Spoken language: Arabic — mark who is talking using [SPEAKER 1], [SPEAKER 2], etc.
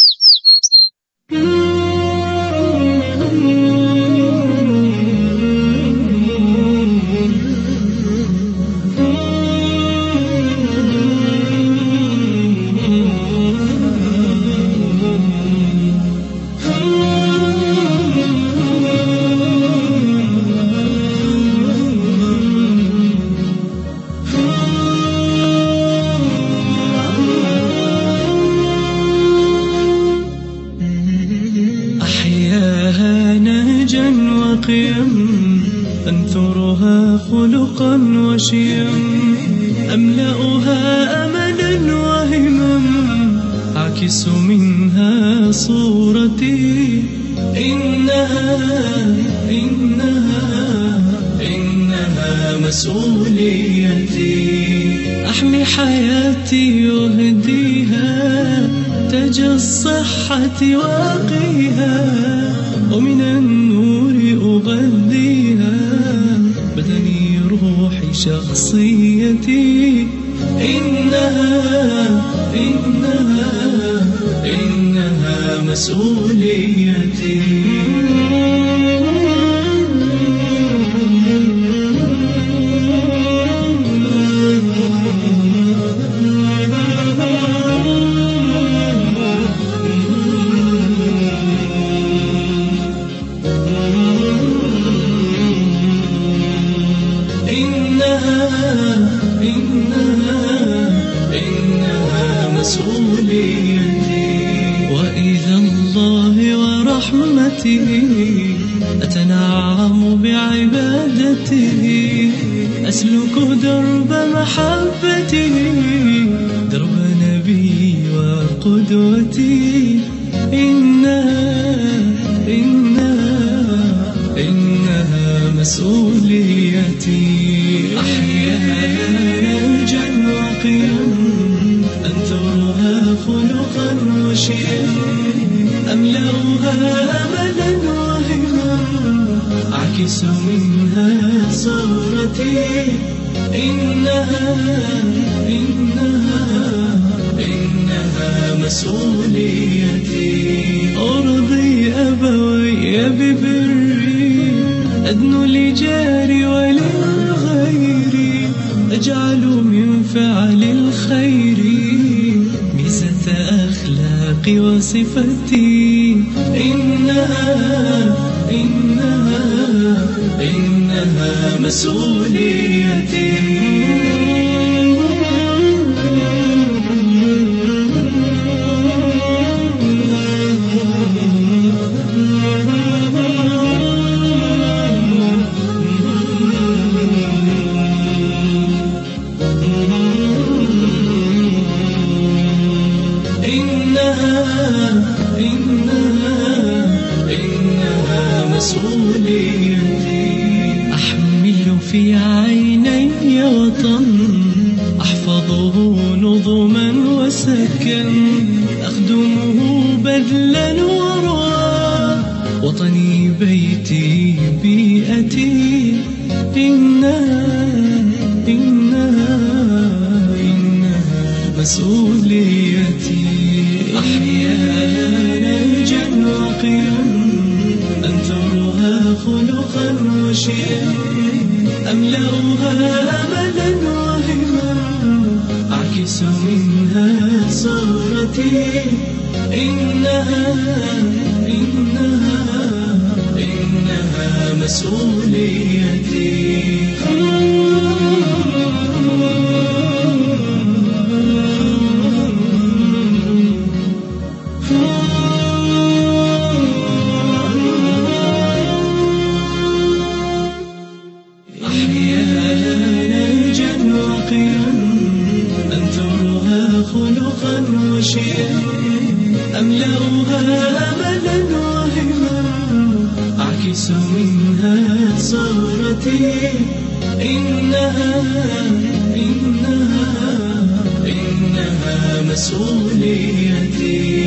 [SPEAKER 1] أنثرها خلقا وشيم، أملأها أملا وهمم، أعكس منها صورتي. إنها مسؤوليتي، أحمي حياتي وأهديها تاج الصحة واقيها، ومن النور أغذيها بدني روحي شخصيتي. إنها مسؤوليتي. إنها مسؤوليتي. وإذا الله ورحمته أتنعم بعبادته، أسلك درب محبته، درب نبي وقدوتي. إنها مسؤوليتي. أحيانا وقيم، أنثرها خلقا وشيم، أملأها أملا وهمم، أعكس منها صورتي. إنها مسؤوليتي. أرضي أبوي ببري، أدن لجاري وللغير، أجعل من فعل الخير ميزة أخلاقي وصفتي. إنها مسؤوليتي. إنها مسؤوليتي. أحمل في عيني وطن، أحفظه نظما وسكن، أخدمه بذلا وروى، وطني بيتي بيئتي. إنها مسؤوليتي. أحيانا وقيم، أنثرها خلقا وشيم، أملأها أملا وهمم، أعكس منها صورتي. إنها مسؤوليتي. أنثرها خلقا وشيم، أملأها أملا وهمم، أعكس منها صورتي. إنها مسؤوليتي.